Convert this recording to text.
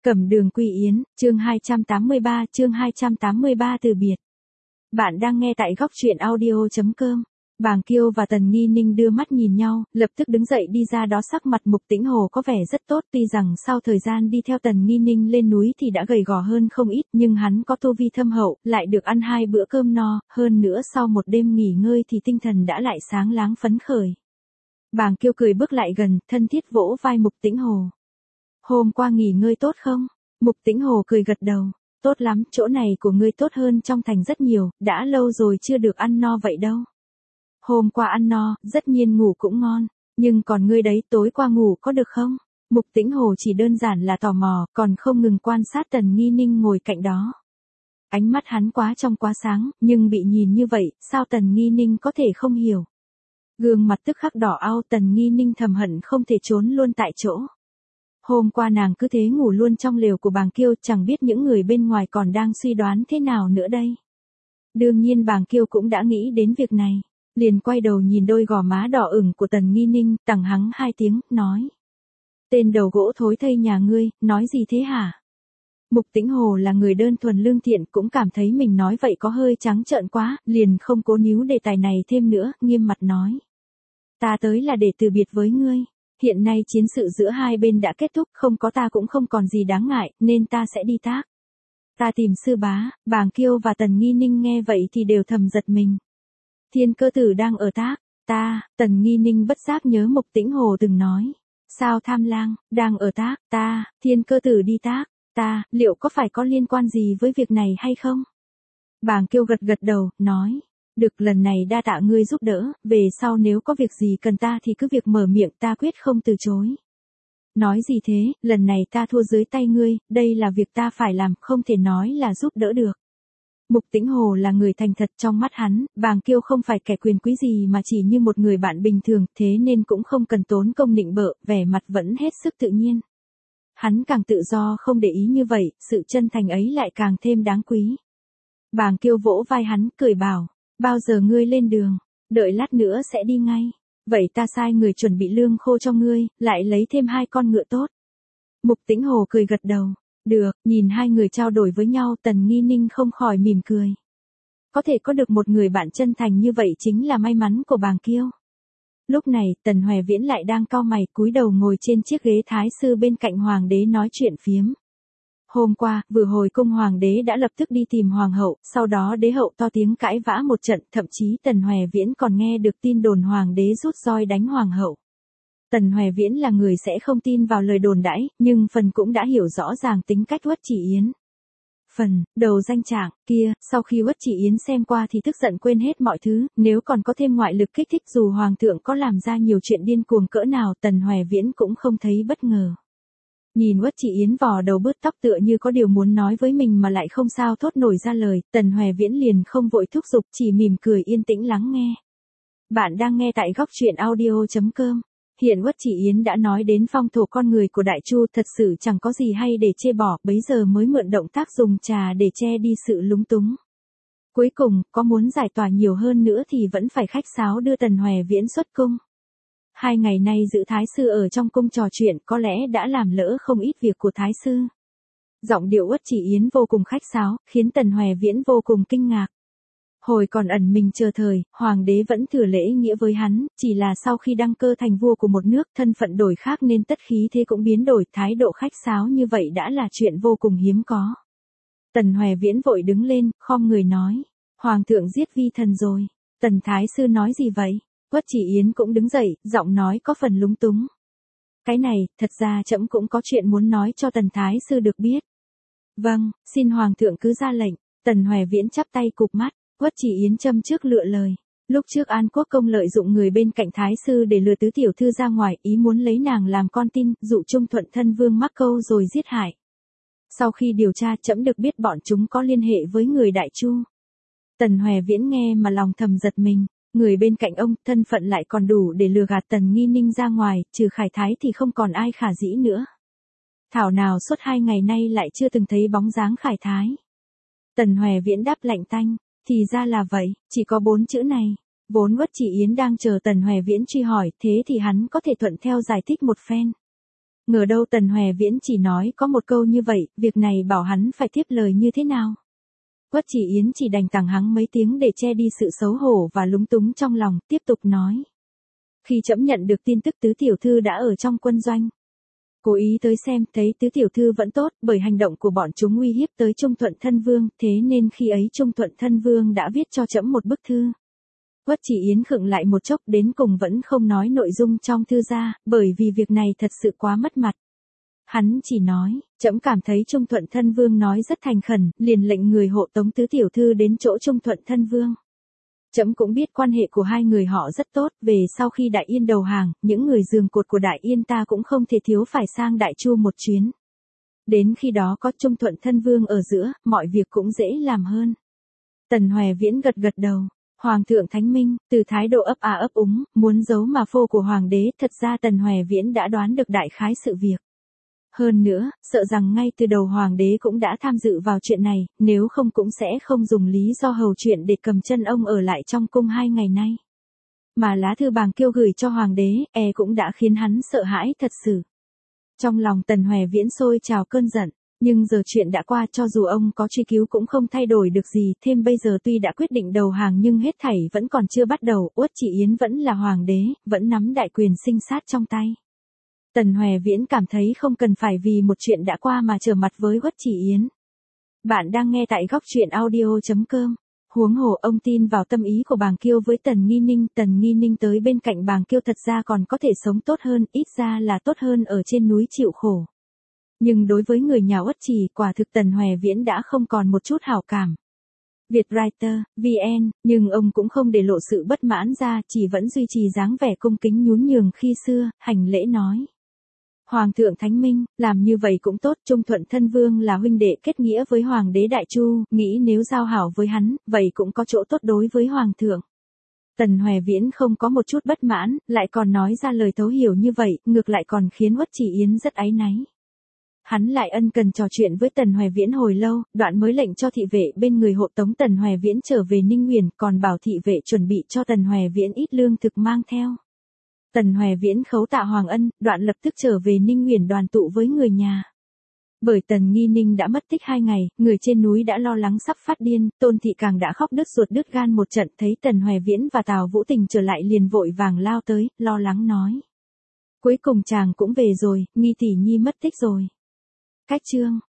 Cẩm Đường Quy Yến, chương 283 từ biệt. Bạn đang nghe tại góc truyện audio.com. Bàng Kiêu và Tần Nghi Ninh đưa mắt nhìn nhau, lập tức đứng dậy đi ra đó. Sắc mặt Mục Tĩnh Hồ có vẻ rất tốt, tuy rằng sau thời gian đi theo Tần Nghi Ninh lên núi thì đã gầy gò hơn không ít, nhưng hắn có tu vi thâm hậu, lại được ăn 2 bữa cơm no, hơn nữa sau một đêm nghỉ ngơi thì tinh thần đã lại sáng láng phấn khởi. Bàng Kiêu cười bước lại gần, thân thiết vỗ vai Mục Tĩnh Hồ. Hôm qua nghỉ ngơi tốt không? Mục Tĩnh Hồ cười gật đầu. Tốt lắm, chỗ này của ngươi tốt hơn trong thành rất nhiều, đã lâu rồi chưa được ăn no vậy đâu. Hôm qua ăn no, tất nhiên ngủ cũng ngon, nhưng còn ngươi đấy, tối qua ngủ có được không? Mục Tĩnh Hồ chỉ đơn giản là tò mò, còn không ngừng quan sát Tần Nghi Ninh ngồi cạnh đó. Ánh mắt hắn quá trong quá sáng, nhưng bị nhìn như vậy, sao Tần Nghi Ninh có thể không hiểu? Gương mặt tức khắc đỏ ao, Tần Nghi Ninh thầm hận không thể trốn luôn tại chỗ. Hôm qua nàng cứ thế ngủ luôn trong lều của Bàng Kiêu, chẳng biết những người bên ngoài còn đang suy đoán thế nào nữa đây. Đương nhiên Bàng Kiêu cũng đã nghĩ đến việc này, liền quay đầu nhìn đôi gò má đỏ ửng của Tần Nghi Ninh, tằng hắng 2 tiếng, nói. Tên đầu gỗ thối thây nhà ngươi, nói gì thế hả? Mục Tĩnh Hồ là người đơn thuần lương thiện, cũng cảm thấy mình nói vậy có hơi trắng trợn quá, liền không cố níu đề tài này thêm nữa, nghiêm mặt nói. Ta tới là để từ biệt với ngươi. Hiện nay chiến sự giữa hai bên đã kết thúc, không có ta cũng không còn gì đáng ngại, nên ta sẽ đi tác. Ta tìm sư bá. Bàng Kiêu và Tần Nghi Ninh nghe vậy thì đều thầm giật mình. Thiên Cơ Tử đang ở tác. Tần Nghi Ninh bất giác nhớ Mục Tĩnh Hồ từng nói. Sao Tham Lang, đang ở tác, Thiên Cơ Tử đi tác, liệu có phải có liên quan gì với việc này hay không? Bàng Kiêu gật gật đầu, nói. Được, lần này đa tạ ngươi giúp đỡ, về sau nếu có việc gì cần ta thì cứ việc mở miệng, ta quyết không từ chối. Nói gì thế, lần này ta thua dưới tay ngươi, đây là việc ta phải làm, không thể nói là giúp đỡ được. Mục Tĩnh Hồ là người thành thật, trong mắt hắn, Bàng Kiêu không phải kẻ quyền quý gì mà chỉ như một người bạn bình thường, thế nên cũng không cần tốn công nịnh bợ, vẻ mặt vẫn hết sức tự nhiên. Hắn càng tự do không để ý như vậy, sự chân thành ấy lại càng thêm đáng quý. Bàng Kiêu vỗ vai hắn, cười bảo. Bao giờ ngươi lên đường? Đợi lát nữa sẽ đi ngay. Vậy ta sai người chuẩn bị lương khô cho ngươi, lại lấy thêm 2 con ngựa tốt. Mục Tĩnh Hồ cười gật đầu. Được, nhìn hai người trao đổi với nhau, Tần Nghi Ninh không khỏi mỉm cười. Có thể có được một người bạn chân thành như vậy chính là may mắn của Bàng Kiêu. Lúc này, Tần Hoè Viễn lại đang cau mày, cúi đầu ngồi trên chiếc ghế thái sư bên cạnh hoàng đế nói chuyện phiếm. Hôm qua, vừa hồi cung hoàng đế đã lập tức đi tìm hoàng hậu, sau đó đế hậu to tiếng cãi vã một trận, thậm chí Tần Hoè Viễn còn nghe được tin đồn hoàng đế rút roi đánh hoàng hậu. Tần Hoè Viễn là người sẽ không tin vào lời đồn đãi, nhưng phần cũng đã hiểu rõ ràng tính cách Uất Chỉ Yến. Phần, đầu danh trạng, kia, sau khi Uất Chỉ Yến xem qua thì tức giận quên hết mọi thứ, nếu còn có thêm ngoại lực kích thích dù hoàng thượng có làm ra nhiều chuyện điên cuồng cỡ nào, Tần Hoè Viễn cũng không thấy bất ngờ. Nhìn Uất Chỉ Yến vò đầu bứt tóc tựa như có điều muốn nói với mình mà lại không sao thốt nổi ra lời, Tần Hoè Viễn liền không vội thúc giục, chỉ mỉm cười yên tĩnh lắng nghe. Bạn đang nghe tại góc truyện audio.com. Hiện Uất Chỉ Yến đã nói đến phong thổ con người của Đại Chu, thật sự chẳng có gì hay để chê bỏ, bấy giờ mới mượn động tác dùng trà để che đi sự lúng túng. Cuối cùng, có muốn giải tỏa nhiều hơn nữa thì vẫn phải khách sáo đưa Tần Hoè Viễn xuất cung. 2 ngày nay giữ thái sư ở trong cung trò chuyện có lẽ đã làm lỡ không ít việc của thái sư. Giọng điệu Uất Chỉ Yến vô cùng khách sáo, khiến Tần Hoè Viễn vô cùng kinh ngạc. Hồi còn ẩn mình chờ thời, hoàng đế vẫn thừa lễ nghĩa với hắn, chỉ là sau khi đăng cơ thành vua của một nước, thân phận đổi khác nên tất khí thế cũng biến đổi, thái độ khách sáo như vậy đã là chuyện vô cùng hiếm có. Tần Hoè Viễn vội đứng lên, khom người nói, hoàng thượng giết vi thần rồi. Tần thái sư nói gì vậy? Uất Chỉ Yến cũng đứng dậy, giọng nói có phần lúng túng. Cái này, thật ra trẫm cũng có chuyện muốn nói cho Tần thái sư được biết. Vâng, xin hoàng thượng cứ ra lệnh. Tần Hoè Viễn chắp tay cụp mắt. Uất Chỉ Yến châm trước lựa lời. Lúc trước An Quốc công lợi dụng người bên cạnh thái sư để lừa tứ tiểu thư ra ngoài, ý muốn lấy nàng làm con tin, dụ Trung Thuận thân vương mắc câu rồi giết hại. Sau khi điều tra, trẫm được biết bọn chúng có liên hệ với người Đại Chu. Tần Hoè Viễn nghe mà lòng thầm giật mình. Người bên cạnh ông, thân phận lại còn đủ để lừa gạt Tần Nghi Ninh ra ngoài, trừ Khải Thái thì không còn ai khả dĩ nữa. Thảo nào suốt 2 ngày nay lại chưa từng thấy bóng dáng Khải Thái. Tần Hoè Viễn đáp lạnh tanh, thì ra là vậy, chỉ có 4 chữ này. Vốn Uất Chỉ Yến đang chờ Tần Hoè Viễn truy hỏi, thế thì hắn có thể thuận theo giải thích một phen. Ngờ đâu Tần Hoè Viễn chỉ nói có một câu như vậy, việc này bảo hắn phải tiếp lời như thế nào. Quách Chỉ Yến chỉ đành tằng hắng mấy tiếng để che đi sự xấu hổ và lúng túng trong lòng, tiếp tục nói. Khi trẫm nhận được tin tức tứ tiểu thư đã ở trong quân doanh. Cố ý tới xem, thấy tứ tiểu thư vẫn tốt, bởi hành động của bọn chúng uy hiếp tới Trung Thuận Thân Vương, thế nên khi ấy Trung Thuận Thân Vương đã viết cho trẫm một bức thư. Quách Chỉ Yến khựng lại một chốc, đến cùng vẫn không nói nội dung trong thư ra, bởi vì việc này thật sự quá mất mặt. Hắn chỉ nói, trẫm cảm thấy Trung Thuận Thân Vương nói rất thành khẩn, liền lệnh người hộ tống tứ tiểu thư đến chỗ Trung Thuận Thân Vương. Trẫm cũng biết quan hệ của hai người họ rất tốt, về sau khi Đại Yên đầu hàng, những người giường cột của Đại Yên ta cũng không thể thiếu phải sang Đại Chu một chuyến. Đến khi đó có Trung Thuận Thân Vương ở giữa, mọi việc cũng dễ làm hơn. Tần Hoè Viễn gật gật đầu. Hoàng thượng thánh minh, từ thái độ ấp ấp úng, muốn giấu mà phô của hoàng đế, thật ra Tần Hoè Viễn đã đoán được đại khái sự việc. Hơn nữa, sợ rằng ngay từ đầu hoàng đế cũng đã tham dự vào chuyện này, nếu không cũng sẽ không dùng lý do hầu chuyện để cầm chân ông ở lại trong cung 2 ngày nay. Mà lá thư Bàng Kiêu gửi cho hoàng đế, cũng đã khiến hắn sợ hãi thật sự. Trong lòng Tần Hoè Viễn sôi trào cơn giận. Nhưng giờ chuyện đã qua, cho dù ông có truy cứu cũng không thay đổi được gì, thêm bây giờ tuy đã quyết định đầu hàng nhưng hết thảy vẫn còn chưa bắt đầu, Quách Chỉ Yến vẫn là hoàng đế, vẫn nắm đại quyền sinh sát trong tay. Tần Hoè Viễn cảm thấy không cần phải vì một chuyện đã qua mà trở mặt với Quách Chỉ Yến. Bạn đang nghe tại góc truyện audio.com. Huống hồ ông tin vào tâm ý của Bàng Kiêu với Tần Nghi Ninh tới bên cạnh Bàng Kiêu thật ra còn có thể sống tốt hơn, ít ra là tốt hơn ở trên núi chịu khổ. Nhưng đối với người nhà Uất Trì, quả thực Tần Hoè Viễn đã không còn một chút hảo cảm. Vietwriter, VN, nhưng ông cũng không để lộ sự bất mãn ra, chỉ vẫn duy trì dáng vẻ cung kính nhún nhường khi xưa, hành lễ nói. Hoàng thượng thánh minh, làm như vậy cũng tốt, Trung Thuận Thân Vương là huynh đệ kết nghĩa với Hoàng đế Đại Chu, nghĩ nếu giao hảo với hắn, vậy cũng có chỗ tốt đối với Hoàng thượng. Tần Hoè Viễn không có một chút bất mãn, lại còn nói ra lời thấu hiểu như vậy, ngược lại còn khiến Uất Chỉ Yến rất áy náy. Hắn lại ân cần trò chuyện với Tần Hoè Viễn hồi lâu, đoạn mới lệnh cho thị vệ bên người hộ tống Tần Hoè Viễn trở về Ninh Nguyền, còn bảo thị vệ chuẩn bị cho Tần Hoè Viễn ít lương thực mang theo. Tần Hoè Viễn khấu tạ Hoàng ân, đoạn lập tức trở về Ninh Nguyền đoàn tụ với người nhà. Bởi Tần Nghi Ninh đã mất tích 2 ngày, người trên núi đã lo lắng sắp phát điên, Tôn Thị càng đã khóc đứt ruột đứt gan một trận, thấy Tần Hoè Viễn và Tào Vũ Tình trở lại liền vội vàng lao tới, lo lắng nói. Cuối cùng chàng cũng về rồi, Nghi tỷ nhi mất tích rồi. Cách chương